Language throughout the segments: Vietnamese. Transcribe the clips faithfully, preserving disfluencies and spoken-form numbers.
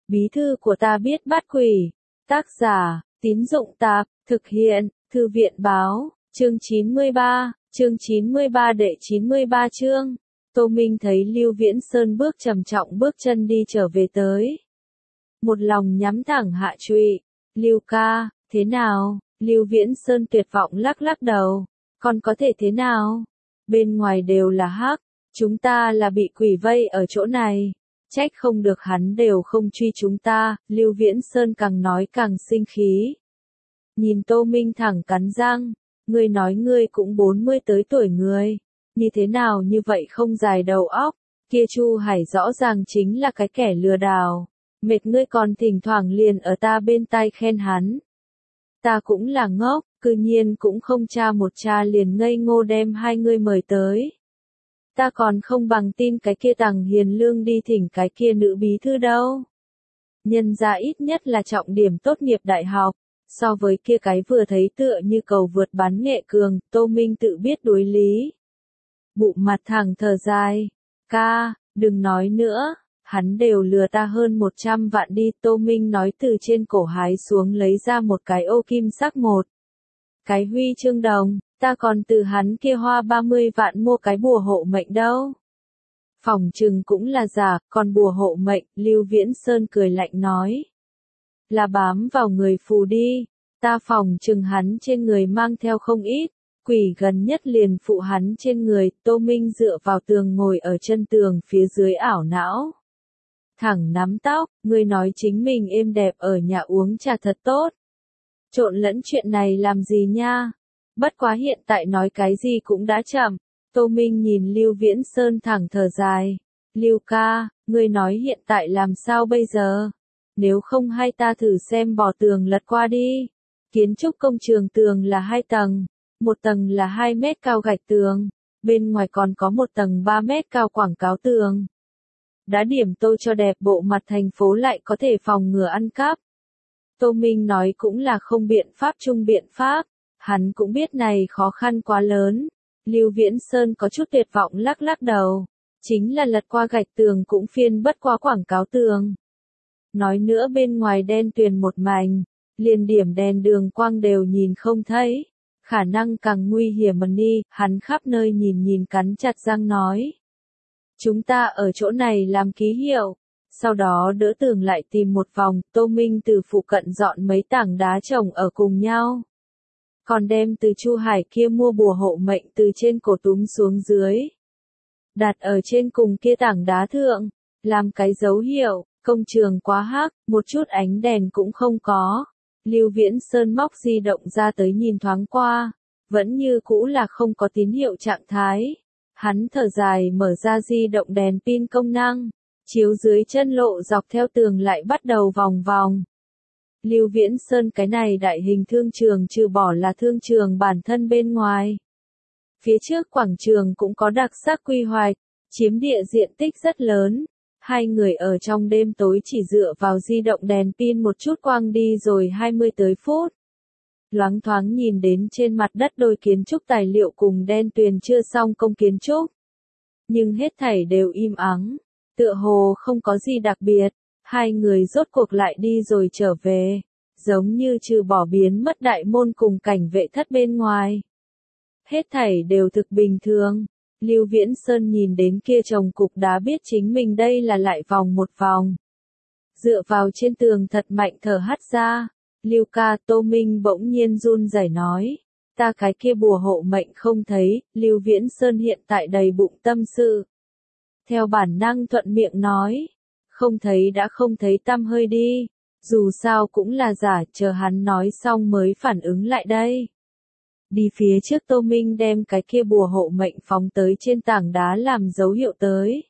Bí thư của ta biết bắt quỷ. Tác giả, Tín Dụng Tạp, thực hiện, Thư viện Báo, chương chín mươi ba, chương chín mươi ba đệ chín mươi ba chương. Tô Minh thấy Lưu Viễn Sơn bước trầm trọng bước chân đi trở về tới. Một lòng nhắm thẳng hạ trụy. Lưu ca, thế nào? Lưu Viễn Sơn tuyệt vọng lắc lắc đầu. Còn có thể thế nào? Bên ngoài đều là hắc. Chúng ta là bị quỷ vây ở chỗ này. Trách không được hắn đều không truy chúng ta. Lưu Viễn Sơn càng nói càng sinh khí. Nhìn Tô Minh thẳng cắn răng. Ngươi nói ngươi cũng bốn mươi tới tuổi người. Như thế nào như vậy không dài đầu óc. Kia Chu Hải rõ ràng chính là cái kẻ lừa đảo. Mệt ngươi còn thỉnh thoảng liền ở ta bên tai khen hắn. Ta cũng là ngốc, cư nhiên cũng không tra một tra liền ngây ngô đem hai ngươi mời tới. Ta còn không bằng tin cái kia Tằng Hiền Lương đi thỉnh cái kia nữ bí thư đâu. Nhân ra ít nhất là trọng điểm tốt nghiệp đại học, so với kia cái vừa thấy tựa như cầu vượt bán nghệ cường, Tô Minh tự biết đối lý. Bụng mặt thẳng thở dài, ca, đừng nói nữa. Hắn đều lừa ta hơn một trăm vạn đi. Tô Minh nói từ trên cổ hái xuống lấy ra một cái ô kim sắc một. Cái huy chương đồng, ta còn từ hắn kia hoa ba mươi vạn mua cái bùa hộ mệnh đâu. Phòng trừng cũng là giả, còn bùa hộ mệnh, Lưu Viễn Sơn cười lạnh nói. Là bám vào người phù đi, ta phòng trừng hắn trên người mang theo không ít. Quỷ gần nhất liền phụ hắn trên người. Tô Minh dựa vào tường ngồi ở chân tường phía dưới ảo não. Thẳng nắm tóc, ngươi nói chính mình êm đẹp ở nhà uống trà thật tốt. Trộn lẫn chuyện này làm gì nha? Bất quá hiện tại nói cái gì cũng đã chậm. Tô Minh nhìn Lưu Viễn Sơn thẳng thở dài. Lưu ca, ngươi nói hiện tại làm sao bây giờ? Nếu không hay ta thử xem bỏ tường lật qua đi. Kiến trúc công trường tường là hai tầng. Một tầng là hai mét cao gạch tường. Bên ngoài còn có một tầng ba mét cao quảng cáo tường. Đã điểm tô cho đẹp bộ mặt thành phố lại có thể phòng ngừa ăn cắp. Tô Minh nói cũng là không biện pháp chung biện pháp, hắn cũng biết này khó khăn quá lớn. Lưu Viễn Sơn có chút tuyệt vọng lắc lắc đầu, chính là lật qua gạch tường cũng phiên bất qua quảng cáo tường. Nói nữa bên ngoài đen tuyền một mảnh, liền điểm đèn đường quang đều nhìn không thấy, khả năng càng nguy hiểm mà đi, hắn khắp nơi nhìn nhìn cắn chặt răng nói. Chúng ta ở chỗ này làm ký hiệu, sau đó đỡ tường lại tìm một vòng. Tô Minh từ phụ cận dọn mấy tảng đá chồng ở cùng nhau. Còn đem từ Chu Hải kia mua bùa hộ mệnh từ trên cổ túm xuống dưới. Đặt ở trên cùng kia tảng đá thượng, làm cái dấu hiệu. Công trường quá hắc, một chút ánh đèn cũng không có. Lưu Viễn Sơn móc di động ra tới nhìn thoáng qua, vẫn như cũ là không có tín hiệu trạng thái. Hắn thở dài mở ra di động đèn pin công năng, chiếu dưới chân lộ dọc theo tường lại bắt đầu vòng vòng. Lưu Viễn Sơn cái này đại hình thương trường trừ bỏ là thương trường bản thân bên ngoài. Phía trước quảng trường cũng có đặc sắc quy hoạch, chiếm địa diện tích rất lớn. Hai người ở trong đêm tối chỉ dựa vào di động đèn pin một chút quang đi rồi hai mươi tới phút. Loáng thoáng nhìn đến trên mặt đất đôi kiến trúc tài liệu cùng đen tuyền chưa xong công kiến trúc. Nhưng hết thảy đều im ắng, tựa hồ không có gì đặc biệt, hai người rốt cuộc lại đi rồi trở về, giống như trừ bỏ biến mất đại môn cùng cảnh vệ thất bên ngoài. Hết thảy đều thực bình thường, Lưu Viễn Sơn nhìn đến kia chồng cục đá biết chính mình đây là lại vòng một vòng. Dựa vào trên tường thật mạnh thở hắt ra. Lưu ca. Tô Minh bỗng nhiên run rẩy nói, ta cái kia bùa hộ mệnh không thấy. Lưu Viễn Sơn hiện tại đầy bụng tâm sự. Theo bản năng thuận miệng nói, không thấy đã không thấy tăm hơi đi, dù sao cũng là giả. Chờ hắn nói xong mới phản ứng lại đây. Đi phía trước Tô Minh đem cái kia bùa hộ mệnh phóng tới trên tảng đá làm dấu hiệu tới.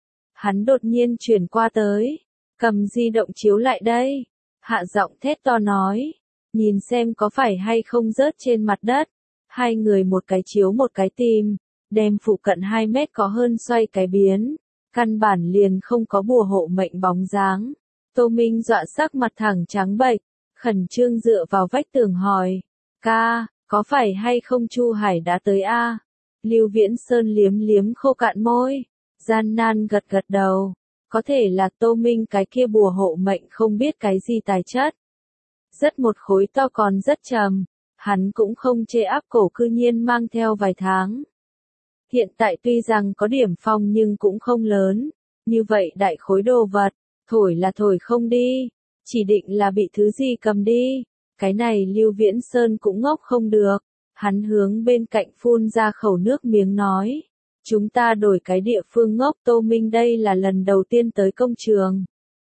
Hắn đột nhiên chuyển qua tới, cầm di động chiếu lại đây. Hạ giọng thét to nói, nhìn xem có phải hay không rớt trên mặt đất. Hai người một cái chiếu một cái tìm, đem phụ cận hai mét có hơn xoay cái biến. Căn bản liền không có bùa hộ mệnh bóng dáng. Tô Minh dọa sắc mặt thẳng trắng bệch, khẩn trương dựa vào vách tường hỏi, ca, có phải hay không Chu Hải đã tới a? Lưu Viễn Sơn liếm liếm khô cạn môi, gian nan gật gật đầu. Có thể là Tô Minh cái kia bùa hộ mệnh không biết cái gì tài chất. Rất một khối to còn rất trầm, hắn cũng không chê áp cổ cư nhiên mang theo vài tháng. Hiện tại tuy rằng có điểm phong nhưng cũng không lớn, như vậy đại khối đồ vật, thổi là thổi không đi, chỉ định là bị thứ gì cầm đi. Cái này Lưu Viễn Sơn cũng ngốc không được, hắn hướng bên cạnh phun ra khẩu nước miếng nói. Chúng ta đổi cái địa phương ngốc. Tô Minh đây là lần đầu tiên tới công trường.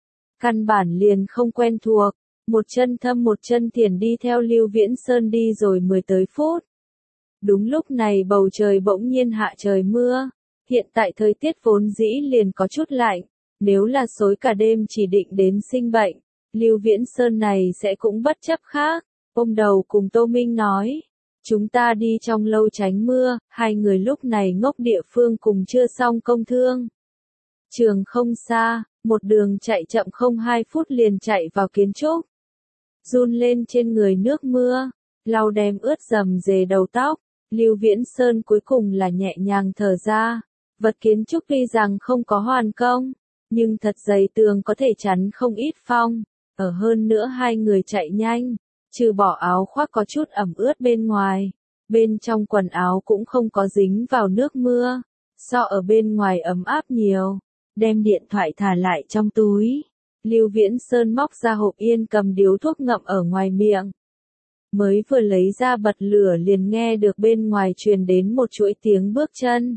Căn bản liền không quen thuộc, một chân thâm một chân thiền đi theo Lưu Viễn Sơn đi rồi mười tới phút. Đúng lúc này bầu trời bỗng nhiên hạ trời mưa, hiện tại thời tiết vốn dĩ liền có chút lạnh, nếu là xối cả đêm chỉ định đến sinh bệnh, Lưu Viễn Sơn này sẽ cũng bất chấp khác, ôm đầu cùng Tô Minh nói. Chúng ta đi trong lâu tránh mưa, hai người lúc này ngốc địa phương cùng chưa xong công thương. Trường không xa, một đường chạy chậm không hai phút liền chạy vào kiến trúc. Run lên trên người nước mưa, lau đem ướt dầm dề đầu tóc, Lưu Viễn Sơn cuối cùng là nhẹ nhàng thở ra. Vật kiến trúc tuy rằng không có hoàn công, nhưng thật dày tường có thể chắn không ít phong, ở hơn nữa hai người chạy nhanh. Trừ bỏ áo khoác có chút ẩm ướt bên ngoài, bên trong quần áo cũng không có dính vào nước mưa, so ở bên ngoài ấm áp nhiều, đem điện thoại thả lại trong túi. Lưu Viễn Sơn móc ra hộp yên cầm điếu thuốc ngậm ở ngoài miệng. Mới vừa lấy ra bật lửa liền nghe được bên ngoài truyền đến một chuỗi tiếng bước chân.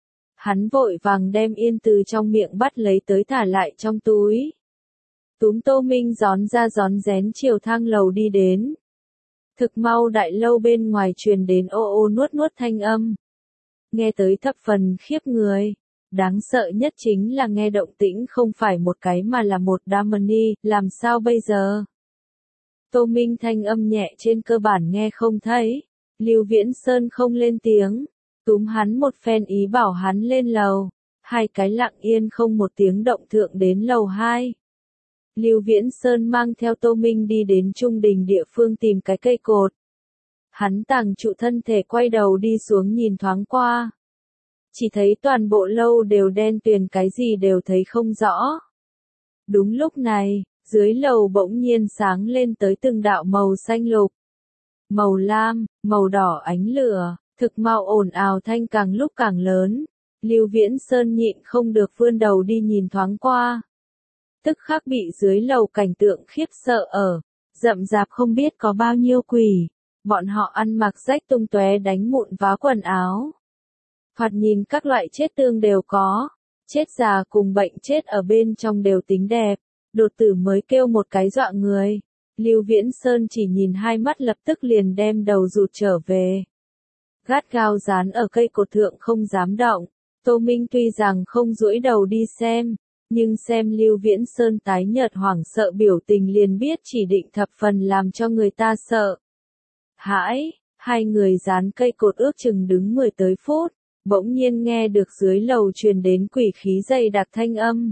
Hắn vội vàng đem yên từ trong miệng bắt lấy tới thả lại trong túi. Túm Tô Minh gión ra gión rén chiều thang lầu đi đến. Thực mau đại lâu bên ngoài truyền đến ô ô nuốt nuốt thanh âm. Nghe tới thập phần khiếp người. Đáng sợ nhất chính là nghe động tĩnh không phải một cái mà là một Damani, làm sao bây giờ? Tô Minh thanh âm nhẹ trên cơ bản nghe không thấy. Lưu Viễn Sơn không lên tiếng. Túm hắn một phen ý bảo hắn lên lầu. Hai cái lặng yên không một tiếng động thượng đến lầu hai. Lưu Viễn Sơn mang theo Tô Minh đi đến trung đình địa phương tìm cái cây cột. Hắn tàng trụ thân thể quay đầu đi xuống nhìn thoáng qua. Chỉ thấy toàn bộ lâu đều đen tuyền, cái gì đều thấy không rõ. Đúng lúc này, dưới lầu bỗng nhiên sáng lên tới từng đạo màu xanh lục, màu lam, màu đỏ ánh lửa, thực mau ồn ào thanh càng lúc càng lớn. Lưu Viễn Sơn nhịn không được vươn đầu đi nhìn thoáng qua. Tức khắc bị dưới lầu cảnh tượng khiếp sợ ở, rậm rạp không biết có bao nhiêu quỷ, bọn họ ăn mặc rách tung tóe đánh mụn vá quần áo. Thoạt nhìn các loại chết tương đều có, chết già cùng bệnh chết ở bên trong đều tính đẹp, đột tử mới kêu một cái dọa người. Lưu Viễn Sơn chỉ nhìn hai mắt lập tức liền đem đầu rụt trở về. Gắt gao dán ở cây cột thượng không dám động, Tô Minh tuy rằng không duỗi đầu đi xem, nhưng xem Lưu Viễn Sơn tái nhợt hoảng sợ biểu tình liền biết chỉ định thập phần làm cho người ta sợ. Hãi, hai người dán cây cột ước chừng đứng mười tới phút, bỗng nhiên nghe được dưới lầu truyền đến quỷ khí dày đặc thanh âm.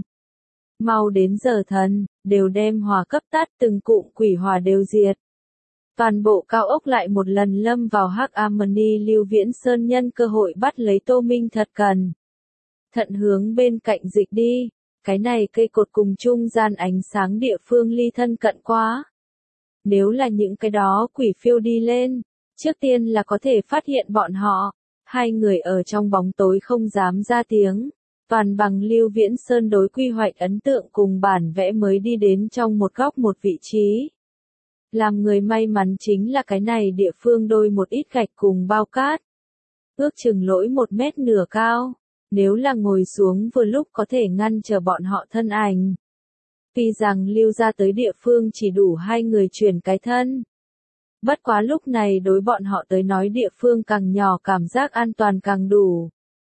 Mau đến giờ thần, đều đem hỏa cấp tắt, từng cụm quỷ hỏa đều diệt. Toàn bộ cao ốc lại một lần lâm vào hắc amani. Lưu Viễn Sơn nhân cơ hội bắt lấy Tô Minh thật cần. Thận hướng bên cạnh dịch đi. Cái này cây cột cùng trung gian ánh sáng địa phương ly thân cận quá. Nếu là những cái đó quỷ phiêu đi lên, trước tiên là có thể phát hiện bọn họ. Hai người ở trong bóng tối không dám ra tiếng, toàn bằng Lưu Viễn Sơn đối quy hoạch ấn tượng cùng bản vẽ mới đi đến trong một góc một vị trí. Làm người may mắn chính là cái này địa phương đôi một ít gạch cùng bao cát. Ước chừng lỗi một mét nửa cao. Nếu là ngồi xuống vừa lúc có thể ngăn trở bọn họ thân ảnh. Tuy rằng lưu ra tới địa phương chỉ đủ hai người chuyển cái thân. Bất quá lúc này đối bọn họ tới nói địa phương càng nhỏ cảm giác an toàn càng đủ.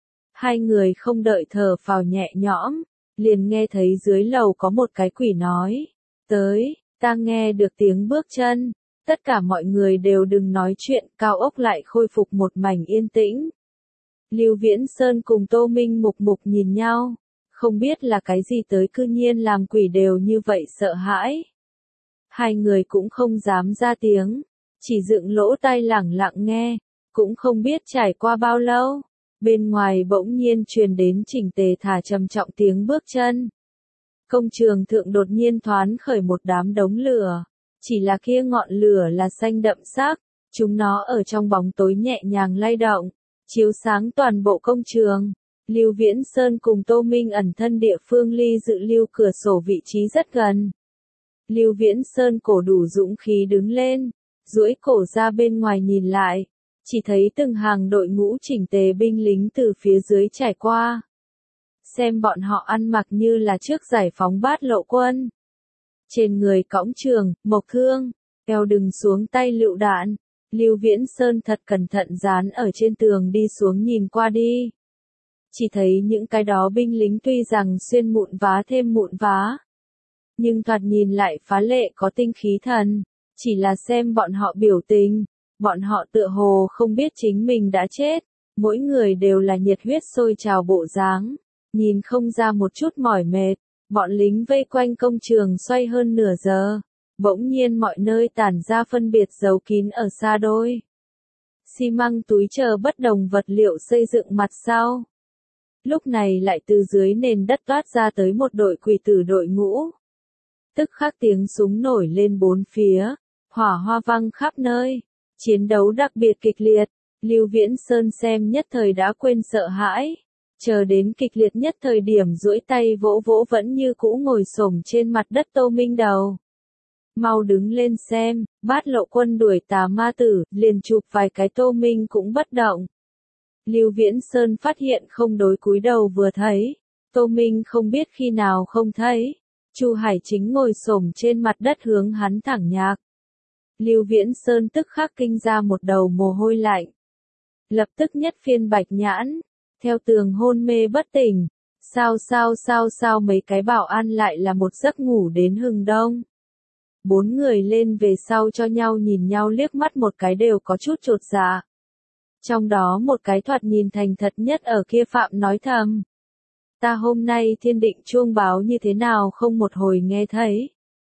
Hai người không đợi thở phào nhẹ nhõm, liền nghe thấy dưới lầu có một cái quỷ nói. Tới, ta nghe được tiếng bước chân, tất cả mọi người đều đừng nói chuyện, cao ốc lại khôi phục một mảnh yên tĩnh. Lưu Viễn Sơn cùng Tô Minh mục mục nhìn nhau, không biết là cái gì tới cư nhiên làm quỷ đều như vậy sợ hãi. Hai người cũng không dám ra tiếng, chỉ dựng lỗ tai lẳng lặng nghe, cũng không biết trải qua bao lâu, bên ngoài bỗng nhiên truyền đến chỉnh tề thả trầm trọng tiếng bước chân. Công trường thượng đột nhiên thoán khởi một đám đống lửa. Chỉ là kia ngọn lửa là xanh đậm sắc, chúng nó ở trong bóng tối nhẹ nhàng lay động, chiếu sáng toàn bộ công trường. Lưu Viễn Sơn cùng Tô Minh ẩn thân địa phương ly dự lưu cửa sổ vị trí rất gần. Lưu Viễn Sơn cổ đủ dũng khí đứng lên, duỗi cổ ra bên ngoài nhìn lại, chỉ thấy từng hàng đội ngũ chỉnh tề binh lính từ phía dưới trải qua. Xem bọn họ ăn mặc như là trước giải phóng Bát Lộ quân. Trên người cõng trường, mộc thương, eo đừng xuống tay lựu đạn. Lưu Viễn Sơn thật cẩn thận dán ở trên tường đi xuống nhìn qua đi. Chỉ thấy những cái đó binh lính tuy rằng xuyên mụn vá thêm mụn vá, nhưng thoạt nhìn lại phá lệ có tinh khí thần. Chỉ là xem bọn họ biểu tình, bọn họ tựa hồ không biết chính mình đã chết. Mỗi người đều là nhiệt huyết sôi trào bộ dáng, nhìn không ra một chút mỏi mệt. Bọn lính vây quanh công trường xoay hơn nửa giờ, bỗng nhiên mọi nơi tản ra phân biệt giấu kín ở xa đôi. Xi măng túi chờ bất đồng vật liệu xây dựng mặt sau. Lúc này lại từ dưới nền đất toát ra tới một đội quỷ tử đội ngũ. Tức khắc tiếng súng nổi lên bốn phía, hỏa hoa văng khắp nơi, chiến đấu đặc biệt kịch liệt. Lưu Viễn Sơn xem nhất thời đã quên sợ hãi. Chờ đến kịch liệt nhất thời điểm duỗi tay vỗ vỗ vẫn như cũ ngồi xổm trên mặt đất Tô Minh đầu. Mau đứng lên xem, Bát Lộ quân đuổi tà ma tử, liền chụp vài cái Tô Minh cũng bất động. Lưu Viễn Sơn phát hiện không đối cúi đầu vừa thấy, Tô Minh không biết khi nào không thấy. Chu Hải Chính ngồi xổm trên mặt đất hướng hắn thẳng nhạc. Lưu Viễn Sơn tức khắc kinh ra một đầu mồ hôi lạnh. Lập tức nhất phiên bạch nhãn. Theo tường hôn mê bất tỉnh, sao sao sao sao mấy cái bảo an lại là một giấc ngủ đến hừng đông. Bốn người lên về sau cho nhau nhìn nhau liếc mắt một cái đều có chút chột dạ. Trong đó một cái thoạt nhìn thành thật nhất ở kia Phạm nói thầm. Ta hôm nay thiên định chuông báo như thế nào không một hồi nghe thấy.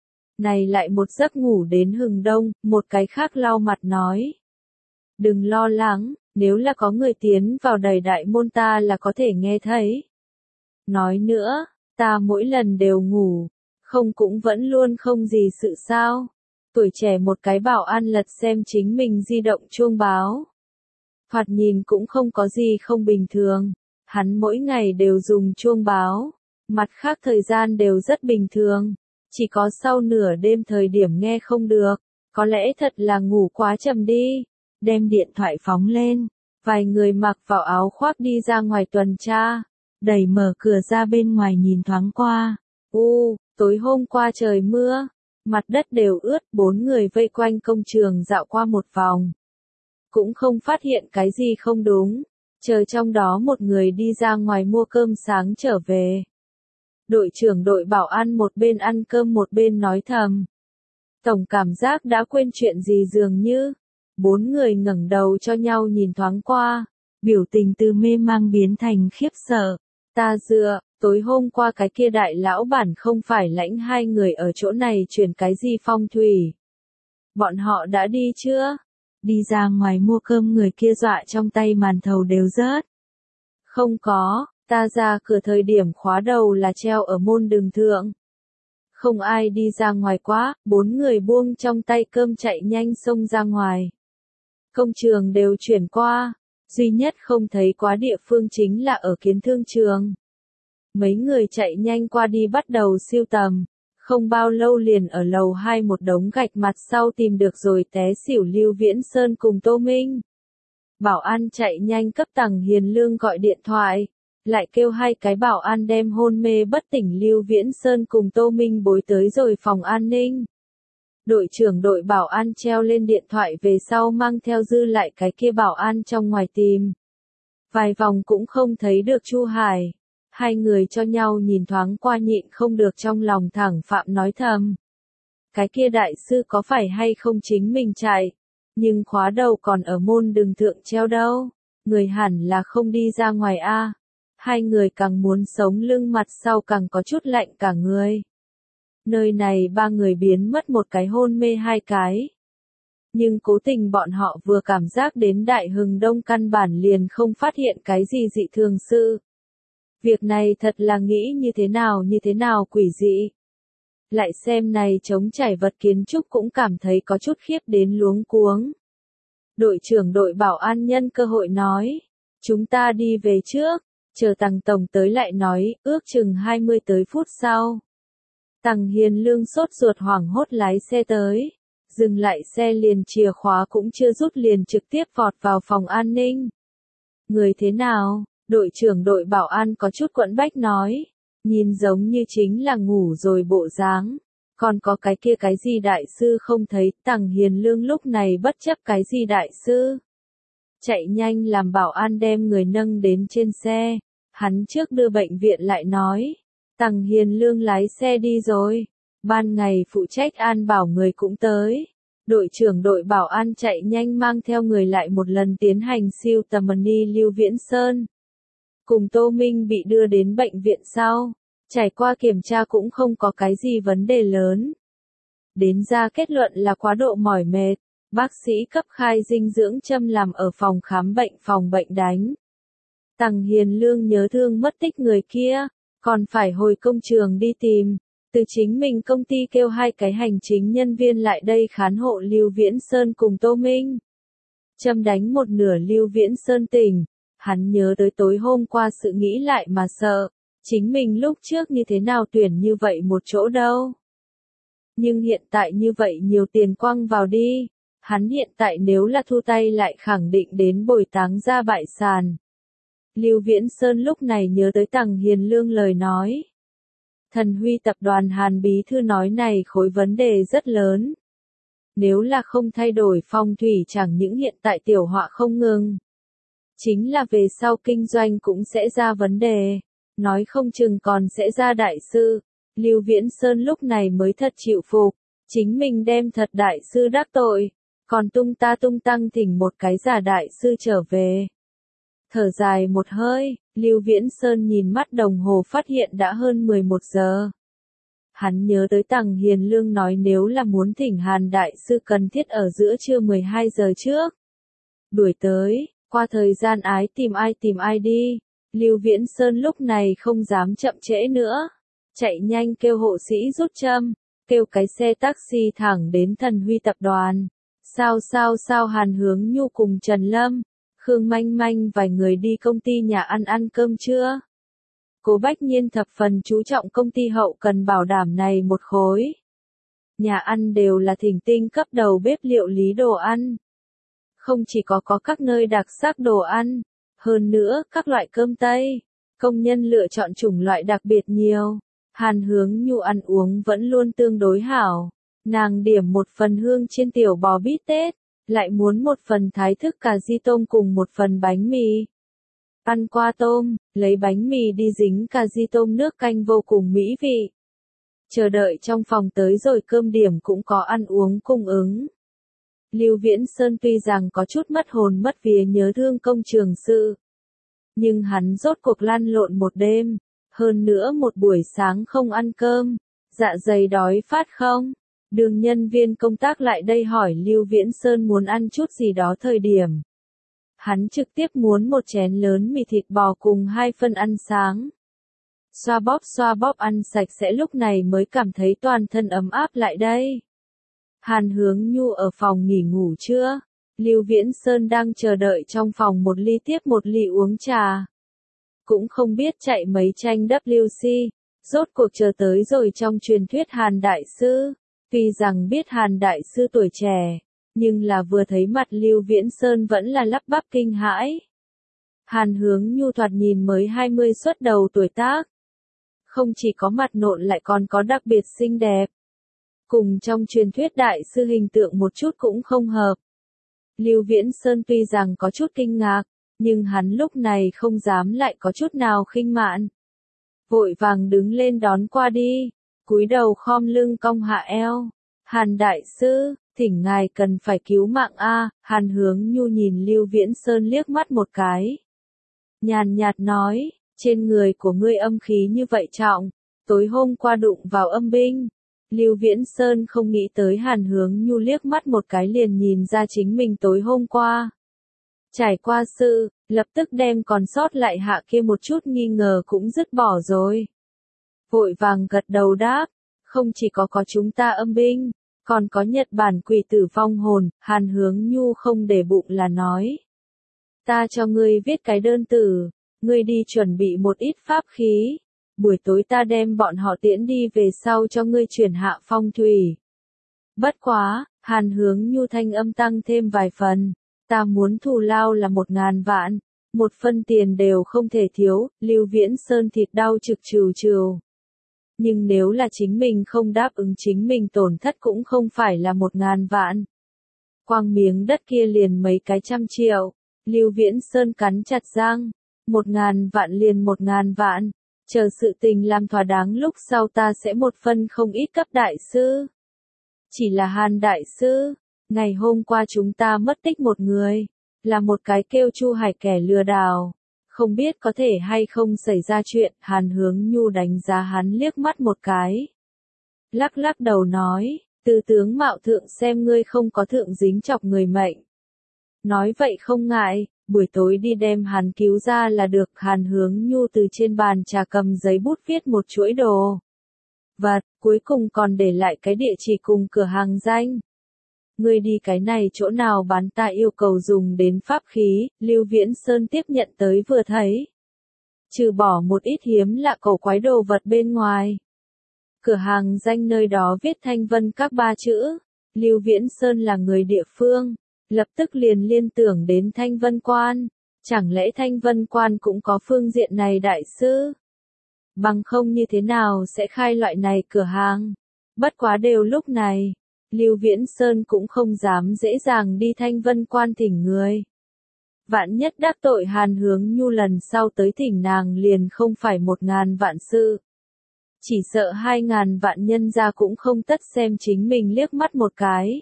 Này lại một giấc ngủ đến hừng đông, một cái khác lau mặt nói. Đừng lo lắng. Nếu là có người tiến vào đầy đại môn ta là có thể nghe thấy. Nói nữa, ta mỗi lần đều ngủ, không cũng vẫn luôn không gì sự sao. Tuổi trẻ một cái bảo an lật xem chính mình di động chuông báo. Thoạt nhìn cũng không có gì không bình thường. Hắn mỗi ngày đều dùng chuông báo, mặt khác thời gian đều rất bình thường. Chỉ có sau nửa đêm thời điểm nghe không được, có lẽ thật là ngủ quá chậm đi. Đem điện thoại phóng lên, vài người mặc vào áo khoác đi ra ngoài tuần tra, đẩy mở cửa ra bên ngoài nhìn thoáng qua. U, tối hôm qua trời mưa, mặt đất đều ướt, bốn người vây quanh công trường dạo qua một vòng. Cũng không phát hiện cái gì không đúng, chờ trong đó một người đi ra ngoài mua cơm sáng trở về. Đội trưởng đội bảo an một bên ăn cơm một bên nói thầm. Tổng cảm giác đã quên chuyện gì dường như. Bốn người ngẩng đầu cho nhau nhìn thoáng qua, biểu tình từ mê mang biến thành khiếp sợ. Ta dựa, tối hôm qua cái kia đại lão bản không phải lãnh hai người ở chỗ này truyền cái gì phong thủy. Bọn họ đã đi chưa? Đi ra ngoài mua cơm người kia dọa trong tay màn thầu đều rớt. Không có, ta ra cửa thời điểm khóa đầu là treo ở môn đường thượng. Không ai đi ra ngoài quá, bốn người buông trong tay cơm chạy nhanh xông ra ngoài. Công trường đều chuyển qua, duy nhất không thấy quá địa phương chính là ở kiến thương trường. Mấy người chạy nhanh qua đi bắt đầu siêu tầm, không bao lâu liền ở lầu hai một đống gạch mặt sau tìm được rồi té xỉu Lưu Viễn Sơn cùng Tô Minh. Bảo an chạy nhanh cấp Tằng Hiền Lương gọi điện thoại, lại kêu hai cái bảo an đem hôn mê bất tỉnh Lưu Viễn Sơn cùng Tô Minh bối tới rồi phòng an ninh. Đội trưởng đội bảo an treo lên điện thoại về sau mang theo dư lại cái kia bảo an trong ngoài tìm. Vài vòng cũng không thấy được Chu Hải. Hai người cho nhau nhìn thoáng qua nhịn không được trong lòng thẳng Phạm nói thầm. Cái kia đại sư có phải hay không chính mình chạy, nhưng khóa đầu còn ở môn đường thượng treo đâu, người hẳn là không đi ra ngoài a. Hai người càng muốn sống lưng mặt sau càng có chút lạnh cả người. Nơi này ba người biến mất một cái hôn mê hai cái. Nhưng cố tình bọn họ vừa cảm giác đến đại hừng đông căn bản liền không phát hiện cái gì dị thường sự. Việc này thật là nghĩ như thế nào như thế nào quỷ dị. Lại xem này trống trải vật kiến trúc cũng cảm thấy có chút khiếp đến luống cuống. Đội trưởng đội bảo an nhân cơ hội nói, chúng ta đi về trước, chờ Tằng Tổng tới lại nói, ước chừng hai mươi tới phút sau. Tằng Hiền Lương sốt ruột hoảng hốt lái xe tới, dừng lại xe liền chìa khóa cũng chưa rút liền trực tiếp vọt vào phòng an ninh. Người thế nào? Đội trưởng đội bảo an có chút quẫn bách nói, nhìn giống như chính là ngủ rồi bộ dáng. Còn có cái kia cái gì đại sư không thấy, Tằng Hiền Lương lúc này bất chấp cái gì đại sư. Chạy nhanh làm bảo an đem người nâng đến trên xe, hắn trước đưa bệnh viện lại nói. Tằng Hiền Lương lái xe đi rồi, ban ngày phụ trách an bảo người cũng tới. Đội trưởng đội bảo an chạy nhanh mang theo người lại một lần tiến hành siêu tầm ni Lưu Viễn Sơn. Cùng Tô Minh bị đưa đến bệnh viện sau, trải qua kiểm tra cũng không có cái gì vấn đề lớn. Đến ra kết luận là quá độ mỏi mệt, bác sĩ cấp khai dinh dưỡng châm làm ở phòng khám bệnh phòng bệnh đánh. Tằng Hiền Lương nhớ thương mất tích người kia, còn phải hồi công trường đi tìm, từ chính mình công ty kêu hai cái hành chính nhân viên lại đây khán hộ Lưu Viễn Sơn cùng Tô Minh. Châm đánh một nửa Lưu Viễn Sơn tỉnh, hắn nhớ tới tối hôm qua sự nghĩ lại mà sợ, chính mình lúc trước như thế nào tuyển như vậy một chỗ đâu. Nhưng hiện tại như vậy nhiều tiền quăng vào đi, hắn hiện tại nếu là thu tay lại khẳng định đến bồi táng ra bại sàn. Lưu Viễn Sơn lúc này nhớ tới Tằng Hiền Lương lời nói. Thần Huy tập đoàn Hàn Bí Thư nói này khối vấn đề rất lớn. Nếu là không thay đổi phong thủy chẳng những hiện tại tiểu họa không ngừng. Chính là về sau kinh doanh cũng sẽ ra vấn đề. Nói không chừng còn sẽ ra đại sư. Lưu Viễn Sơn lúc này mới thật chịu phục. Chính mình đem thật đại sư đắc tội. Còn tung ta tung tăng thỉnh một cái giả đại sư trở về. Thở dài một hơi, Lưu Viễn Sơn nhìn mắt đồng hồ phát hiện đã hơn mười một giờ. Hắn nhớ tới Tằng Hiền Lương nói nếu là muốn thỉnh Hàn đại sư cần thiết ở giữa trưa mười hai giờ trước. Đuổi tới, qua thời gian ái tìm ai tìm ai đi. Lưu Viễn Sơn lúc này không dám chậm trễ nữa. Chạy nhanh kêu hộ sĩ rút châm, kêu cái xe taxi thẳng đến Thần Huy tập đoàn. Sao sao sao Hàn Hướng Nhu cùng Trần Lâm, Khương Manh Manh vài người đi công ty nhà ăn ăn cơm trưa. Cố Bách Nhiên thập phần chú trọng công ty hậu cần bảo đảm này một khối. Nhà ăn đều là thỉnh tinh cấp đầu bếp liệu lý đồ ăn. Không chỉ có có các nơi đặc sắc đồ ăn, hơn nữa các loại cơm Tây, công nhân lựa chọn chủng loại đặc biệt nhiều. Hàn Hướng Nhu ăn uống vẫn luôn tương đối hảo. Nàng điểm một phần hương chiên tiểu bò bít tết, lại muốn một phần thái thức cà ri tôm cùng một phần bánh mì. Ăn qua tôm, lấy bánh mì đi dính cà ri tôm nước canh vô cùng mỹ vị. Chờ đợi trong phòng tới rồi cơm điểm cũng có ăn uống cung ứng. Lưu Viễn Sơn tuy rằng có chút mất hồn mất vía nhớ thương công trường sự. Nhưng hắn rốt cuộc lăn lộn một đêm, hơn nữa một buổi sáng không ăn cơm, dạ dày đói phát không? Đường nhân viên công tác lại đây hỏi Lưu Viễn Sơn muốn ăn chút gì đó thời điểm. Hắn trực tiếp muốn một chén lớn mì thịt bò cùng hai phân ăn sáng. Xoa bóp xoa bóp ăn sạch sẽ lúc này mới cảm thấy toàn thân ấm áp lại đây. Hàn Hướng Nhu ở phòng nghỉ ngủ trưa. Lưu Viễn Sơn đang chờ đợi trong phòng một ly tiếp một ly uống trà. Cũng không biết chạy mấy tranh W C, rốt cuộc chờ tới rồi trong truyền thuyết Hàn Đại Sư. Tuy rằng biết Hàn Đại Sư tuổi trẻ, nhưng là vừa thấy mặt Lưu Viễn Sơn vẫn là lắp bắp kinh hãi. Hàn Hướng Nhu thoạt nhìn mới hai mươi xuất đầu tuổi tác. Không chỉ có mặt nộn lại còn có đặc biệt xinh đẹp. Cùng trong truyền thuyết Đại Sư hình tượng một chút cũng không hợp. Lưu Viễn Sơn tuy rằng có chút kinh ngạc, nhưng hắn lúc này không dám lại có chút nào khinh mạn. Vội vàng đứng lên đón qua đi. Cúi đầu khom lưng cong hạ eo. Hàn Đại Sư, thỉnh ngài cần phải cứu mạng a. Hàn Hướng Nhu nhìn Lưu Viễn Sơn liếc mắt một cái. Nhàn nhạt nói, trên người của ngươi âm khí như vậy trọng, tối hôm qua đụng vào âm binh. Lưu Viễn Sơn không nghĩ tới Hàn Hướng Nhu liếc mắt một cái liền nhìn ra chính mình tối hôm qua. Trải qua sự, lập tức đem còn sót lại hạ kia một chút nghi ngờ cũng dứt bỏ rồi. Vội vàng gật đầu đáp, không chỉ có có chúng ta âm binh, còn có Nhật Bản quỷ tử vong hồn, Hàn Hướng Nhu không để bụng là nói. Ta cho ngươi viết cái đơn tử, ngươi đi chuẩn bị một ít pháp khí, buổi tối ta đem bọn họ tiễn đi về sau cho ngươi chuyển hạ phong thủy. Bất quá, Hàn Hướng Nhu thanh âm tăng thêm vài phần, ta muốn thù lao là một ngàn vạn, một phân tiền đều không thể thiếu, Lưu Viễn Sơn thịt đau trực trừu trừu. Nhưng nếu là chính mình không đáp ứng chính mình tổn thất cũng không phải là một ngàn vạn. Quang miếng đất kia liền mấy cái trăm triệu, Lưu Viễn Sơn cắn chặt răng, một ngàn vạn liền một ngàn vạn, chờ sự tình làm thỏa đáng lúc sau ta sẽ một phân không ít cấp đại sư. Chỉ là Hàn đại sư, ngày hôm qua chúng ta mất tích một người, là một cái kêu Chu Hải kẻ lừa đảo. Không biết có thể hay không xảy ra chuyện, Hàn Hướng Nhu đánh giá hắn liếc mắt một cái. Lắc lắc đầu nói, từ tướng mạo thượng xem ngươi không có thượng dính chọc người mệnh. Nói vậy không ngại, buổi tối đi đem hắn cứu ra là được. Hàn Hướng Nhu từ trên bàn trà cầm giấy bút viết một chuỗi đồ vật, cuối cùng còn để lại cái địa chỉ cùng cửa hàng danh. Ngươi đi cái này chỗ nào bán ta yêu cầu dùng đến pháp khí, Lưu Viễn Sơn tiếp nhận tới vừa thấy. Trừ bỏ một ít hiếm lạ cổ quái đồ vật bên ngoài. Cửa hàng danh nơi đó viết Thanh Vân các ba chữ, Lưu Viễn Sơn là người địa phương, lập tức liền liên tưởng đến Thanh Vân Quan, chẳng lẽ Thanh Vân Quan cũng có phương diện này đại sư? Bằng không như thế nào sẽ khai loại này cửa hàng? Bất quá đều lúc này. Lưu Viễn Sơn cũng không dám dễ dàng đi Thanh Vân Quan thỉnh người. Vạn nhất đắc tội Hàn Hướng Nhu lần sau tới thỉnh nàng liền không phải một ngàn vạn sự. Chỉ sợ hai ngàn vạn nhân ra cũng không tất xem chính mình liếc mắt một cái.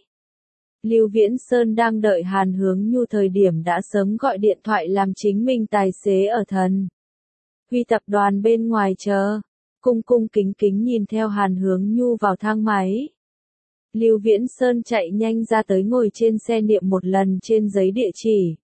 Lưu Viễn Sơn đang đợi Hàn Hướng Nhu thời điểm đã sớm gọi điện thoại làm chính mình tài xế ở Thần Huy tập đoàn bên ngoài chờ, cung cung kính kính nhìn theo Hàn Hướng Nhu vào thang máy. Lưu Viễn Sơn chạy nhanh ra tới ngồi trên xe niệm một lần trên giấy địa chỉ.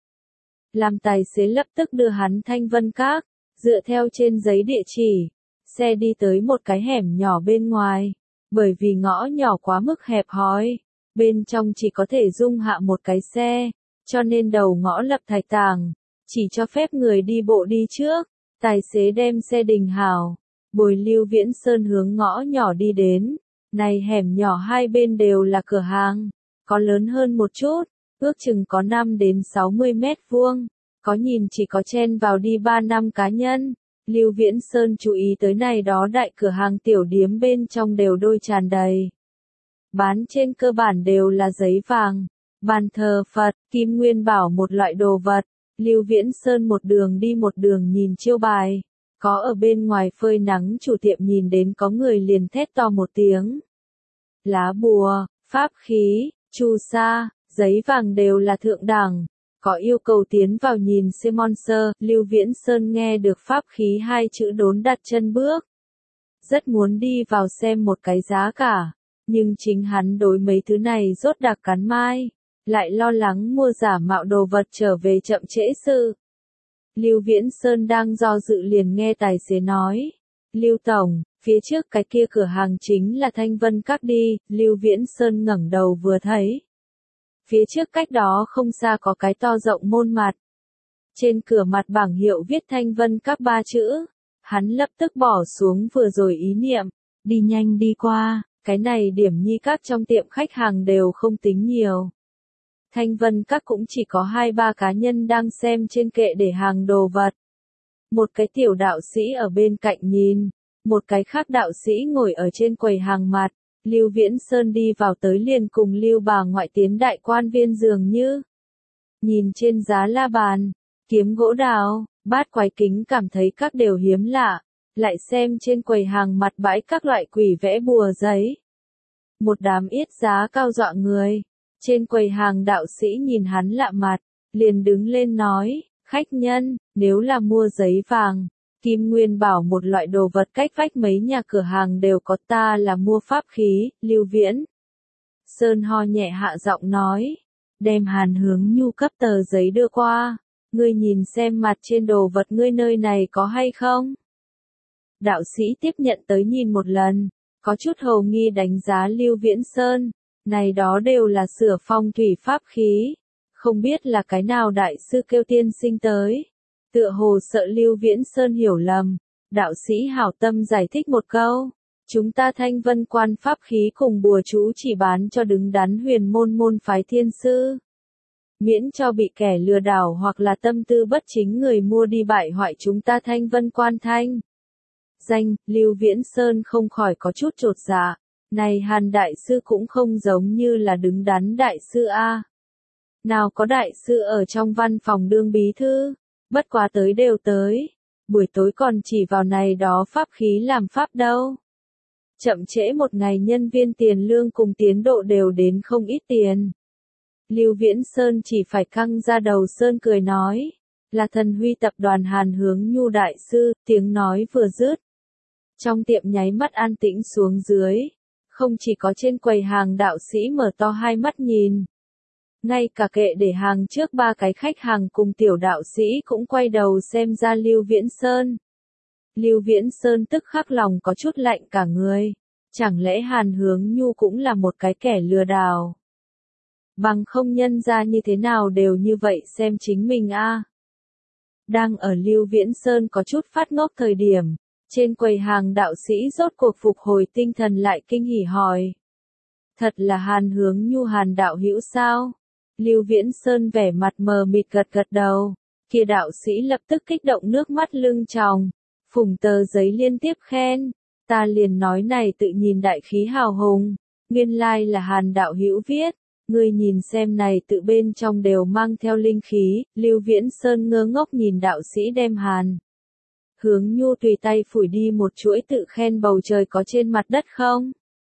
Làm tài xế lập tức đưa hắn Thanh Vân Các, dựa theo trên giấy địa chỉ, xe đi tới một cái hẻm nhỏ bên ngoài, bởi vì ngõ nhỏ quá mức hẹp hòi, bên trong chỉ có thể dung hạ một cái xe, cho nên đầu ngõ lập thạch tàng, chỉ cho phép người đi bộ đi trước, tài xế đem xe đình hảo, bồi Lưu Viễn Sơn hướng ngõ nhỏ đi đến. Này hẻm nhỏ hai bên đều là cửa hàng, có lớn hơn một chút, ước chừng có năm đến sáu mươi mét vuông, có nhìn chỉ có chen vào đi ba năm cá nhân. Lưu Viễn Sơn chú ý tới này đó đại cửa hàng tiểu điếm bên trong đều đôi tràn đầy. Bán trên cơ bản đều là giấy vàng, bàn thờ Phật, kim nguyên bảo một loại đồ vật. Lưu Viễn Sơn một đường đi một đường nhìn chiêu bài. Có ở bên ngoài phơi nắng chủ tiệm nhìn đến có người liền thét to một tiếng. Lá bùa, pháp khí, chu sa, giấy vàng đều là thượng đẳng. Có yêu cầu tiến vào nhìn sponsor, Lưu Viễn Sơn nghe được pháp khí hai chữ đốn đặt chân bước. Rất muốn đi vào xem một cái giá cả, nhưng chính hắn đối mấy thứ này rốt đặc cắn mai, lại lo lắng mua giả mạo đồ vật trở về chậm trễ sự. Lưu Viễn Sơn đang do dự liền nghe tài xế nói. Lưu Tổng, phía trước cái kia cửa hàng chính là Thanh Vân Các đi, Lưu Viễn Sơn ngẩng đầu vừa thấy. Phía trước cách đó không xa có cái to rộng môn mặt. Trên cửa mặt bảng hiệu viết Thanh Vân Các ba chữ. Hắn lập tức bỏ xuống vừa rồi ý niệm, đi nhanh đi qua, cái này điểm nhi các trong tiệm khách hàng đều không tính nhiều. Thanh Vân Các cũng chỉ có hai ba cá nhân đang xem trên kệ để hàng đồ vật. Một cái tiểu đạo sĩ ở bên cạnh nhìn, một cái khác đạo sĩ ngồi ở trên quầy hàng mặt. Lưu Viễn Sơn đi vào tới liền cùng Lưu bà ngoại tiến đại quan viên dường như. Nhìn trên giá la bàn, kiếm gỗ đào, bát quái kính cảm thấy các đều hiếm lạ, lại xem trên quầy hàng mặt bãi các loại quỷ vẽ bùa giấy. Một đám yết giá cao dọa người. Trên quầy hàng đạo sĩ nhìn hắn lạ mặt, liền đứng lên nói, khách nhân, nếu là mua giấy vàng, kim nguyên bảo một loại đồ vật cách vách mấy nhà cửa hàng đều có, ta là mua pháp khí. Lưu Viễn Sơn ho nhẹ hạ giọng nói, đem Hàn Hướng Nhu cấp tờ giấy đưa qua. Ngươi nhìn xem mặt trên đồ vật ngươi nơi này có hay không? Đạo sĩ tiếp nhận tới nhìn một lần, có chút hồ nghi đánh giá Lưu Viễn Sơn, này đó đều là sửa phong thủy pháp khí, không biết là cái nào đại sư kêu tiên sinh tới. Tựa hồ sợ Lưu Viễn Sơn hiểu lầm, đạo sĩ hảo tâm giải thích một câu, chúng ta Thanh Vân Quan pháp khí cùng bùa chú chỉ bán cho đứng đắn huyền môn môn phái thiên sư. Miễn cho bị kẻ lừa đảo hoặc là tâm tư bất chính người mua đi bại hoại chúng ta Thanh Vân Quan thanh. Danh, Lưu Viễn Sơn không khỏi có chút chột dạ, này Hàn đại sư cũng không giống như là đứng đắn đại sư a. Nào có đại sư ở trong văn phòng đương bí thư, bất quá tới đều tới, buổi tối còn chỉ vào này đó pháp khí làm pháp đâu. Chậm trễ một ngày nhân viên tiền lương cùng tiến độ đều đến không ít tiền. Lưu Viễn Sơn chỉ phải căng ra đầu sơn cười nói, là Thần Huy tập đoàn Hàn Hướng Nhu đại sư, tiếng nói vừa dứt. Trong tiệm nháy mắt an tĩnh xuống dưới, không chỉ có trên quầy hàng đạo sĩ mở to hai mắt nhìn. Ngay cả kệ để hàng trước ba cái khách hàng cùng tiểu đạo sĩ cũng quay đầu xem ra Lưu Viễn Sơn. Lưu Viễn Sơn tức khắc lòng có chút lạnh cả người, chẳng lẽ Hàn Hướng Nhu cũng là một cái kẻ lừa đảo? Bằng không nhân ra như thế nào đều như vậy xem chính mình a. Đang ở Lưu Viễn Sơn có chút phát ngốc thời điểm, trên quầy hàng đạo sĩ rốt cuộc phục hồi tinh thần lại kinh hỉ hỏi. Thật là Hàn Hướng Nhu Hàn đạo hữu sao? Lưu Viễn Sơn vẻ mặt mờ mịt gật gật đầu, kia đạo sĩ lập tức kích động nước mắt lưng tròng, phủng tờ giấy liên tiếp khen, ta liền nói này tự nhìn đại khí hào hùng, nguyên lai là Hàn đạo hữu viết. Ngươi nhìn xem này tự bên trong đều mang theo linh khí, Lưu Viễn Sơn ngơ ngốc nhìn đạo sĩ đem Hàn Hướng Nhu tùy tay phủi đi một chuỗi tự khen bầu trời có trên mặt đất không?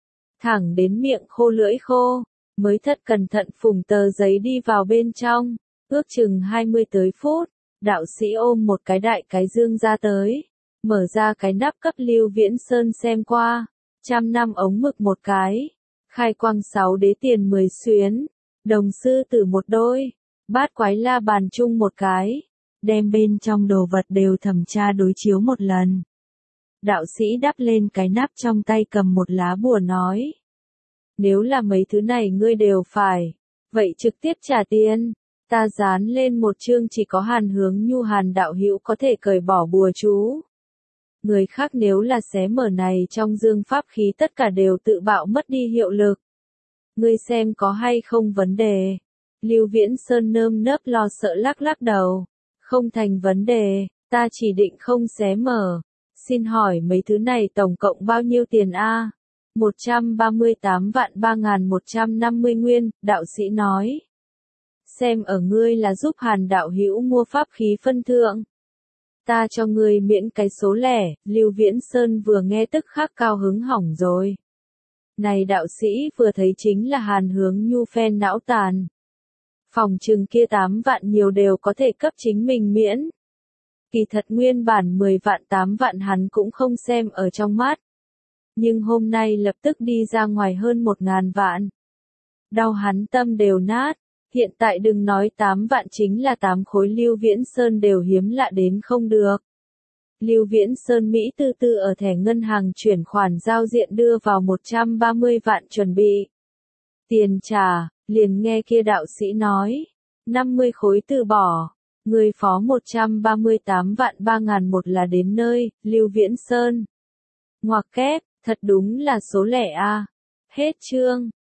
Thẳng đến miệng khô lưỡi khô, mới thật cẩn thận phủng tờ giấy đi vào bên trong, ước chừng hai mươi tới phút, đạo sĩ ôm một cái đại cái dương ra tới, mở ra cái nắp cấp Lưu Viễn Sơn xem qua, trăm năm ống mực một cái. Khai quang sáu đế tiền mười xuyến, đồng sư tử một đôi, bát quái la bàn chung một cái, đem bên trong đồ vật đều thẩm tra đối chiếu một lần. Đạo sĩ đắp lên cái nắp trong tay cầm một lá bùa nói. Nếu là mấy thứ này ngươi đều phải, vậy trực tiếp trả tiền, ta dán lên một chương chỉ có Hàn Hướng Nhu Hàn đạo hữu có thể cởi bỏ bùa chú. Người khác nếu là xé mở này trong dương pháp khí tất cả đều tự bạo mất đi hiệu lực. Ngươi xem có hay không vấn đề. Lưu Viễn Sơn nơm nớp lo sợ lắc lắc đầu. Không thành vấn đề, ta chỉ định không xé mở. Xin hỏi mấy thứ này tổng cộng bao nhiêu tiền a? một trăm ba mươi tám vạn ba nghìn một trăm năm mươi nguyên, đạo sĩ nói. Xem ở ngươi là giúp Hàn đạo hữu mua pháp khí phân thượng. Ta cho ngươi miễn cái số lẻ, Lưu Viễn Sơn vừa nghe tức khắc cao hứng hỏng rồi. Này đạo sĩ vừa thấy chính là Hàn Hướng Nhu phen não tàn. Phòng trừng kia tám vạn nhiều đều có thể cấp chính mình miễn. Kỳ thật nguyên bản mười vạn tám vạn hắn cũng không xem ở trong mắt. Nhưng hôm nay lập tức đi ra ngoài hơn một ngàn vạn. Đau hắn tâm đều nát. Hiện tại đừng nói tám vạn chính là tám khối Lưu Viễn Sơn đều hiếm lạ đến không được. Lưu Viễn Sơn Mỹ tư tư ở thẻ ngân hàng chuyển khoản giao diện đưa vào một trăm ba mươi vạn chuẩn bị. Tiền trả, liền nghe kia đạo sĩ nói. năm mươi khối từ bỏ. Người phó một trăm ba mươi tám vạn ba nghìn một là đến nơi, Lưu Viễn Sơn. Ngoặc kép, thật đúng là số lẻ a. Hết chương.